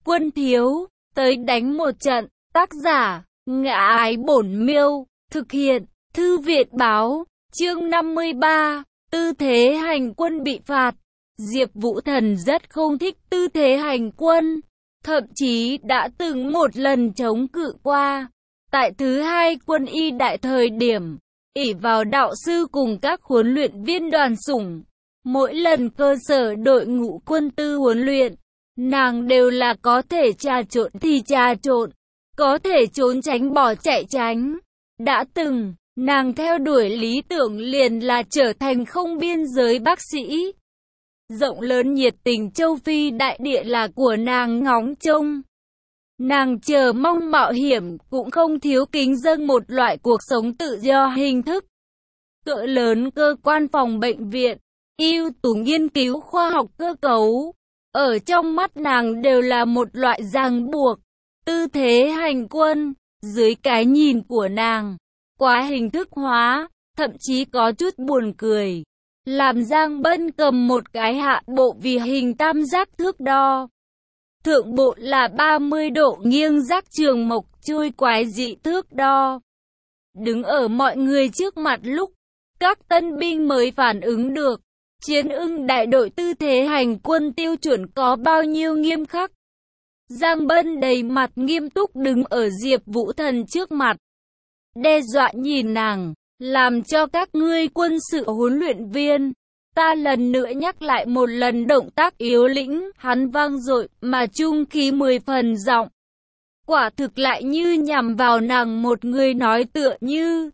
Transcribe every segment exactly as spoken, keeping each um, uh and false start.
Quân thiếu, tới đánh một trận. Tác giả, Ngã Ái Bổn Miêu. Thực hiện, Thư Viện Báo. Chương năm mươi ba. Tư thế hành quân bị phạt. Diệp Vũ Thần rất không thích tư thế hành quân, thậm chí đã từng một lần chống cự qua. Tại thứ hai quân y đại thời điểm, ỷ vào đạo sư cùng các huấn luyện viên đoàn sủng, mỗi lần cơ sở đội ngũ quân tư huấn luyện, nàng đều là có thể trà trộn thì trà trộn, có thể trốn tránh bỏ chạy tránh. Đã từng, nàng theo đuổi lý tưởng liền là trở thành không biên giới bác sĩ. Rộng lớn nhiệt tình châu Phi đại địa là của nàng ngóng trông. Nàng chờ mong mạo hiểm, cũng không thiếu kính dâng một loại cuộc sống tự do hình thức. Cỡ lớn cơ quan phòng bệnh viện, ưu tú nghiên cứu khoa học cơ cấu, ở trong mắt nàng đều là một loại ràng buộc. Tư thế hành quân, dưới cái nhìn của nàng, quá hình thức hóa, thậm chí có chút buồn cười. Làm Giang Bân cầm một cái hạ bộ vì hình tam giác thước đo. Thượng bộ là ba mươi độ nghiêng giác trường mộc chui quái dị thước đo. Đứng ở mọi người trước mặt lúc, các tân binh mới phản ứng được. Chiến ưng đại đội tư thế hành quân tiêu chuẩn có bao nhiêu nghiêm khắc. Giang Bân đầy mặt nghiêm túc đứng ở Diệp Vũ Thần trước mặt. Đe dọa nhìn nàng, làm cho các ngươi quân sự huấn luyện viên. Ta lần nữa nhắc lại một lần động tác yếu lĩnh, hắn vang dội mà trung khí mười phần giọng. Quả thực lại như nhằm vào nàng một người nói tựa như.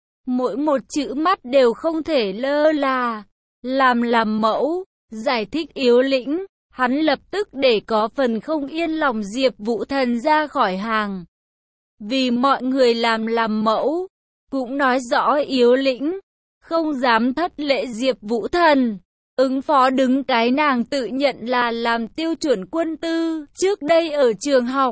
Mỗi một chữ mắt đều không thể lơ là. Làm làm mẫu, giải thích yếu lĩnh, hắn lập tức để có phần không yên lòng Diệp Vũ Thần ra khỏi hàng. Vì mọi người làm làm mẫu, cũng nói rõ yếu lĩnh, không dám thất lễ Diệp Vũ Thần. Ứng phó đứng cái nàng tự nhận là làm tiêu chuẩn quân tư, trước đây ở trường học.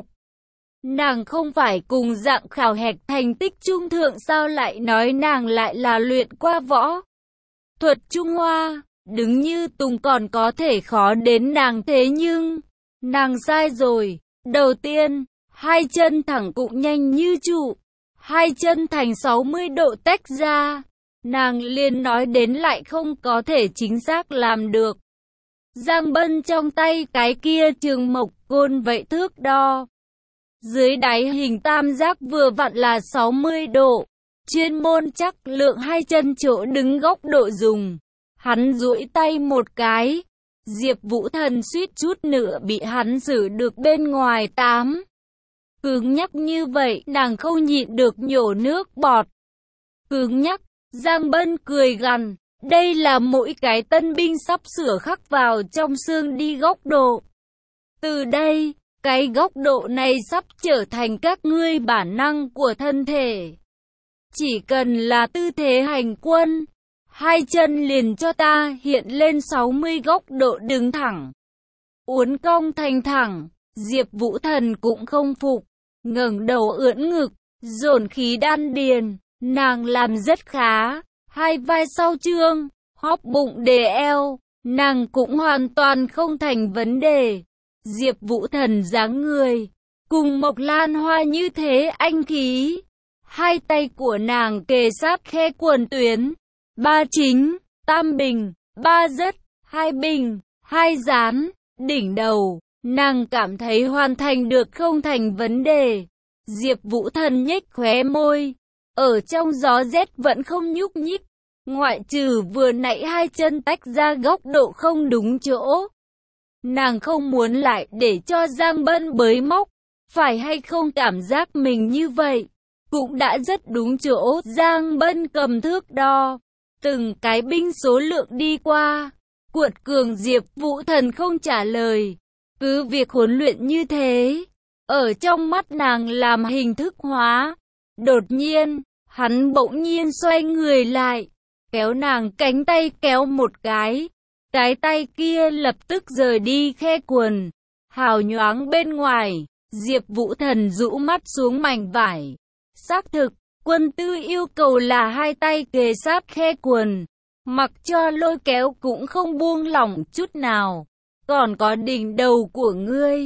Nàng không phải cùng dạng khảo hạch thành tích trung thượng sao lại nói nàng lại là luyện qua võ thuật Trung Hoa, đứng như tùng còn có thể khó đến nàng thế nhưng, nàng sai rồi. Đầu tiên, hai chân thẳng cũng nhanh như trụ, hai chân thành sáu mươi độ tách ra, nàng liền nói đến lại không có thể chính xác làm được. Giang Bân trong tay cái kia trường mộc côn vậy thước đo. Dưới đáy hình tam giác vừa vặn là sáu mươi độ. Chuyên môn chắc lượng hai chân chỗ đứng góc độ dùng. Hắn duỗi tay một cái. Diệp Vũ Thần suýt chút nữa bị hắn xử được bên ngoài tám. Cứng nhắc như vậy nàng không nhịn được nhổ nước bọt. Cứng nhắc, Giang Bân cười gằn. Đây là mỗi cái tân binh sắp sửa khắc vào trong xương đi góc độ. Từ đây, cái góc độ này sắp trở thành các ngươi bản năng của thân thể. Chỉ cần là tư thế hành quân, hai chân liền cho ta hiện lên sáu mươi góc độ đứng thẳng. Uốn cong thành thẳng, Diệp Vũ Thần cũng không phục, ngẩng đầu ưỡn ngực, dồn khí đan điền, nàng làm rất khá, hai vai sau trương, hóp bụng đề eo, nàng cũng hoàn toàn không thành vấn đề. Diệp Vũ Thần dáng người, cùng Mộc Lan Hoa như thế anh khí. Hai tay của nàng kề sát khe quần tuyến, ba chính, tam bình, ba dứt, hai bình, hai dán, đỉnh đầu, nàng cảm thấy hoàn thành được không thành vấn đề. Diệp Vũ Thần nhếch khóe môi, ở trong gió rét vẫn không nhúc nhích, ngoại trừ vừa nãy hai chân tách ra góc độ không đúng chỗ. Nàng không muốn lại để cho Giang Bân bới móc, phải hay không cảm giác mình như vậy. Cũng đã rất đúng chỗ. Giang Bân cầm thước đo, từng cái binh số lượng đi qua, cuột cường Diệp Vũ Thần không trả lời. Cứ việc huấn luyện như thế, ở trong mắt nàng làm hình thức hóa. Đột nhiên, hắn bỗng nhiên xoay người lại, kéo nàng cánh tay kéo một cái. Cái tay kia lập tức rời đi khe quần, hào nhoáng bên ngoài. Diệp Vũ Thần rũ mắt xuống mảnh vải. Xác thực, quân tư yêu cầu là hai tay kề sát khe quần, mặc cho lôi kéo cũng không buông lỏng chút nào. Còn có đỉnh đầu của ngươi,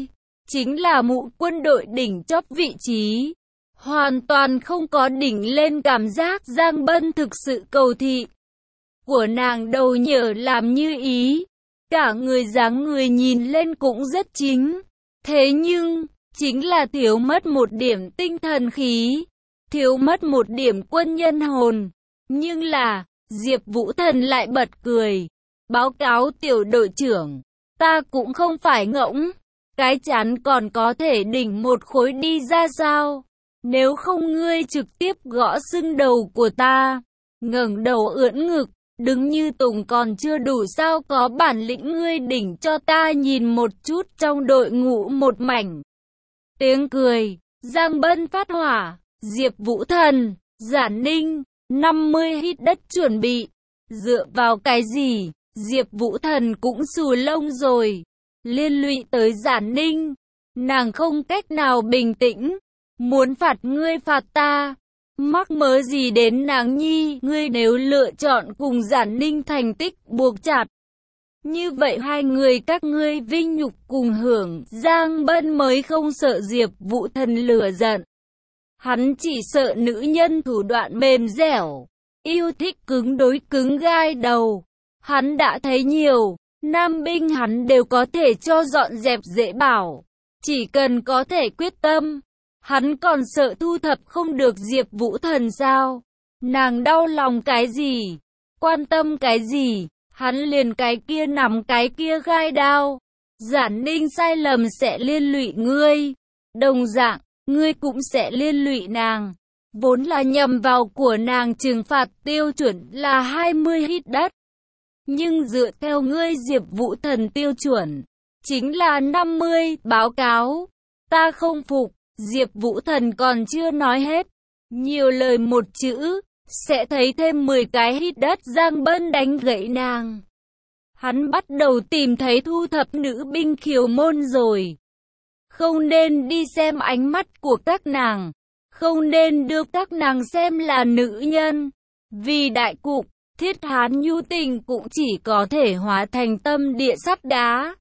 chính là mụ quân đội đỉnh chóp vị trí. Hoàn toàn không có đỉnh lên cảm giác Giang Bân thực sự cầu thị. Của nàng đầu nhở làm như ý. Cả người dáng người nhìn lên cũng rất chính. Thế nhưng, chính là thiếu mất một điểm tinh thần khí. Thiếu mất một điểm quân nhân hồn. Nhưng là, Diệp Vũ Thần lại bật cười. Báo cáo tiểu đội trưởng, ta cũng không phải ngỗng. Cái chán còn có thể đỉnh một khối đi ra sao? Nếu không ngươi trực tiếp gõ sưng đầu của ta. Ngẩng đầu ưỡn ngực, đứng như tùng còn chưa đủ sao, có bản lĩnh ngươi đỉnh cho ta nhìn một chút. Trong đội ngũ một mảnh tiếng cười. Giang Bân phát hỏa. Diệp Vũ Thần, Giản Ninh, năm mươi hít đất chuẩn bị. Dựa vào cái gì? Diệp Vũ Thần cũng xù lông rồi. Liên lụy tới Giản Ninh, nàng không cách nào bình tĩnh. Muốn phạt ngươi phạt ta, mắc mớ gì đến nàng nhi? Ngươi nếu lựa chọn cùng Giản Ninh thành tích buộc chặt, như vậy hai người các ngươi vinh nhục cùng hưởng. Giang Bân mới không sợ Diệp Vũ Thần lửa giận. Hắn chỉ sợ nữ nhân thủ đoạn mềm dẻo, yêu thích cứng đối cứng gai đầu. Hắn đã thấy nhiều, nam binh hắn đều có thể cho dọn dẹp dễ bảo. Chỉ cần có thể quyết tâm, hắn còn sợ thu thập không được Diệp Vũ Thần sao? Nàng đau lòng cái gì? Quan tâm cái gì? Hắn liền cái kia nằm cái kia gai đao. Giản Ninh sai lầm sẽ liên lụy ngươi. Đồng dạng, ngươi cũng sẽ liên lụy nàng. Vốn là nhằm vào của nàng trừng phạt tiêu chuẩn là hai mươi hít đất. Nhưng dựa theo ngươi Diệp Vũ Thần tiêu chuẩn, chính là năm mươi. Báo cáo, ta không phục. Diệp Vũ Thần còn chưa nói hết. Nhiều lời một chữ, sẽ thấy thêm mười cái hít đất. Giang Bân đánh gãy nàng. Hắn bắt đầu tìm thấy thu thập nữ binh khiêu môn rồi. Không nên đi xem ánh mắt của các nàng. Không nên đưa các nàng xem là nữ nhân. Vì đại cục, Thiết Hán nhu tình cũng chỉ có thể hóa thành tâm địa sắt đá.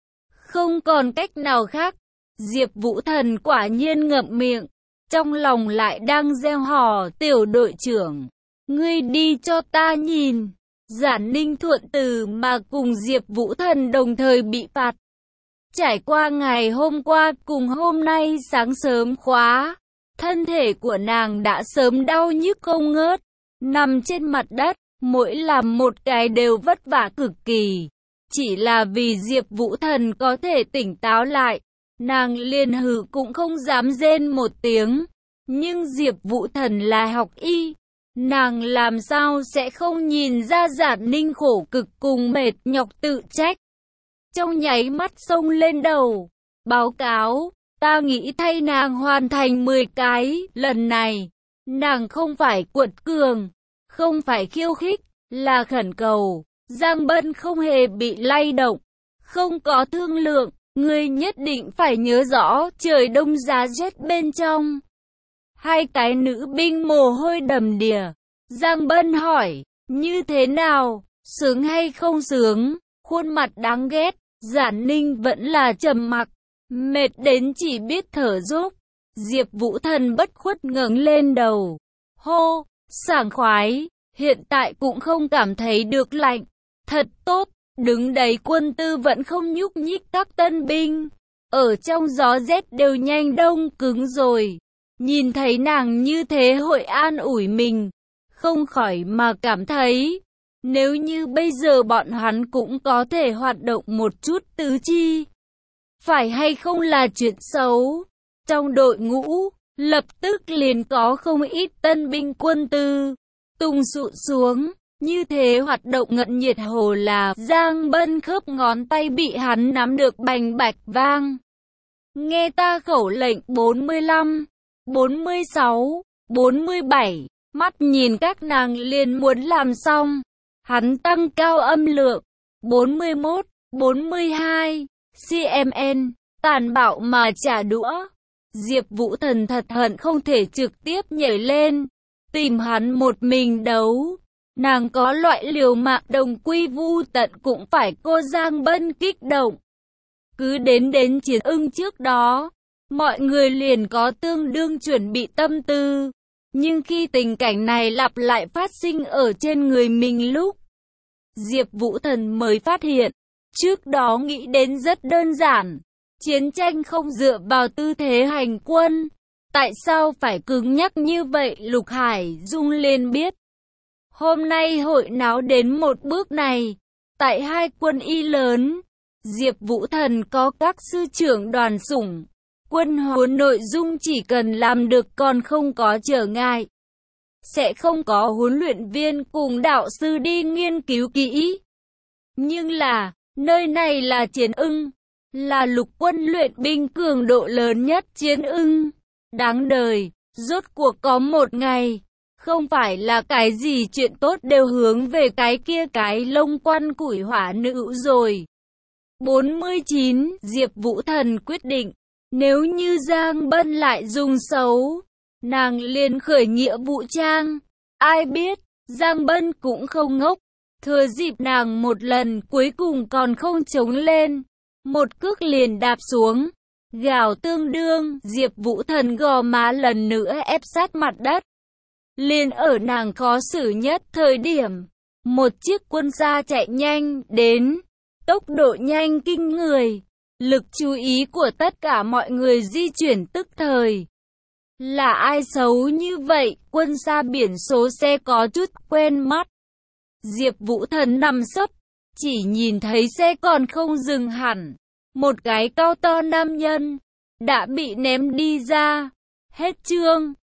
Không còn cách nào khác. Diệp Vũ Thần quả nhiên ngậm miệng. Trong lòng lại đang reo hò. Tiểu đội trưởng, ngươi đi cho ta nhìn. Giản Ninh thuận từ mà cùng Diệp Vũ Thần đồng thời bị phạt. Trải qua ngày hôm qua cùng hôm nay sáng sớm khóa, thân thể của nàng đã sớm đau nhức không ngớt. Nằm trên mặt đất, mỗi làm một cái đều vất vả cực kỳ. Chỉ là vì Diệp Vũ Thần có thể tỉnh táo lại, nàng liền hừ cũng không dám rên một tiếng. Nhưng Diệp Vũ Thần là học y, nàng làm sao sẽ không nhìn ra Giản Ninh khổ cực cùng mệt nhọc tự trách. Trong nháy mắt xông lên đầu. Báo cáo, ta nghĩ thay nàng hoàn thành mười cái. Lần này, nàng không phải quật cường, không phải khiêu khích, là khẩn cầu. Giang Bân không hề bị lay động, không có thương lượng. Ngươi nhất định phải nhớ rõ trời đông giá rét bên trong. Hai cái nữ binh mồ hôi đầm đìa. Giang Bân hỏi, như thế nào, sướng hay không sướng? Khuôn mặt đáng ghét. Giản Ninh vẫn là trầm mặc, mệt đến chỉ biết thở dốc. Diệp Vũ Thần bất khuất ngẩng lên đầu. Hô, sảng khoái, hiện tại cũng không cảm thấy được lạnh. Thật tốt, đứng đấy quân tư vẫn không nhúc nhích các tân binh. Ở trong gió rét đều nhanh đông cứng rồi. Nhìn thấy nàng như thế hội an ủi mình, không khỏi mà cảm thấy, nếu như bây giờ bọn hắn cũng có thể hoạt động một chút tứ chi, phải hay không là chuyện xấu. Trong đội ngũ, lập tức liền có không ít tân binh quân tư tung sụt xuống. Như thế hoạt động ngận nhiệt hồ là Giang Bân khớp ngón tay bị hắn nắm được bành bạch vang. Nghe ta khẩu lệnh bốn mươi lăm, bốn mươi sáu, bốn mươi bảy, mắt nhìn các nàng liền muốn làm xong. Hắn tăng cao âm lượng, bốn mươi mốt, bốn mươi hai, xâm, tàn bạo mà trả đũa. Diệp Vũ Thần thật hận không thể trực tiếp nhảy lên, tìm hắn một mình đấu. Nàng có loại liều mạng đồng quy vu tận cũng phải cô Giang Bân kích động. Cứ đến đến Chiến Ưng trước đó, mọi người liền có tương đương chuẩn bị tâm tư. Nhưng khi tình cảnh này lặp lại phát sinh ở trên người mình lúc Diệp Vũ Thần mới phát hiện, trước đó nghĩ đến rất đơn giản. Chiến tranh không dựa vào tư thế hành quân. Tại sao phải cứng nhắc như vậy? Lục Hải Dung liền biết. Hôm nay hội náo đến một bước này. Tại hai quân y lớn, Diệp Vũ Thần có các sư trưởng đoàn sủng. Quân huấn nội dung chỉ cần làm được còn không có trở ngại. Sẽ không có huấn luyện viên cùng đạo sư đi nghiên cứu kỹ. Nhưng là, nơi này là Chiến Ưng, là lục quân luyện binh cường độ lớn nhất. Chiến Ưng đáng đời, rốt cuộc có một ngày, không phải là cái gì chuyện tốt đều hướng về cái kia cái lông quan củi hỏa nữ rồi. bốn mươi chín. Diệp Vũ Thần quyết định, nếu như Giang Bân lại dùng xấu, nàng liền khởi nghĩa vũ trang. Ai biết, Giang Bân cũng không ngốc, thừa dịp nàng một lần cuối cùng còn không chống lên, một cước liền đạp xuống, gào tương đương. Diệp Vũ Thần gò má lần nữa ép sát mặt đất. Liền ở nàng khó xử nhất thời điểm, một chiếc quân xa chạy nhanh đến, tốc độ nhanh kinh người, lực chú ý của tất cả mọi người di chuyển tức thời. Là ai xấu như vậy? Quân xa biển số xe có chút quen mắt. Diệp Vũ Thần nằm sấp, chỉ nhìn thấy xe còn không dừng hẳn. Một cái cao to nam nhân đã bị ném đi ra. Hết chương.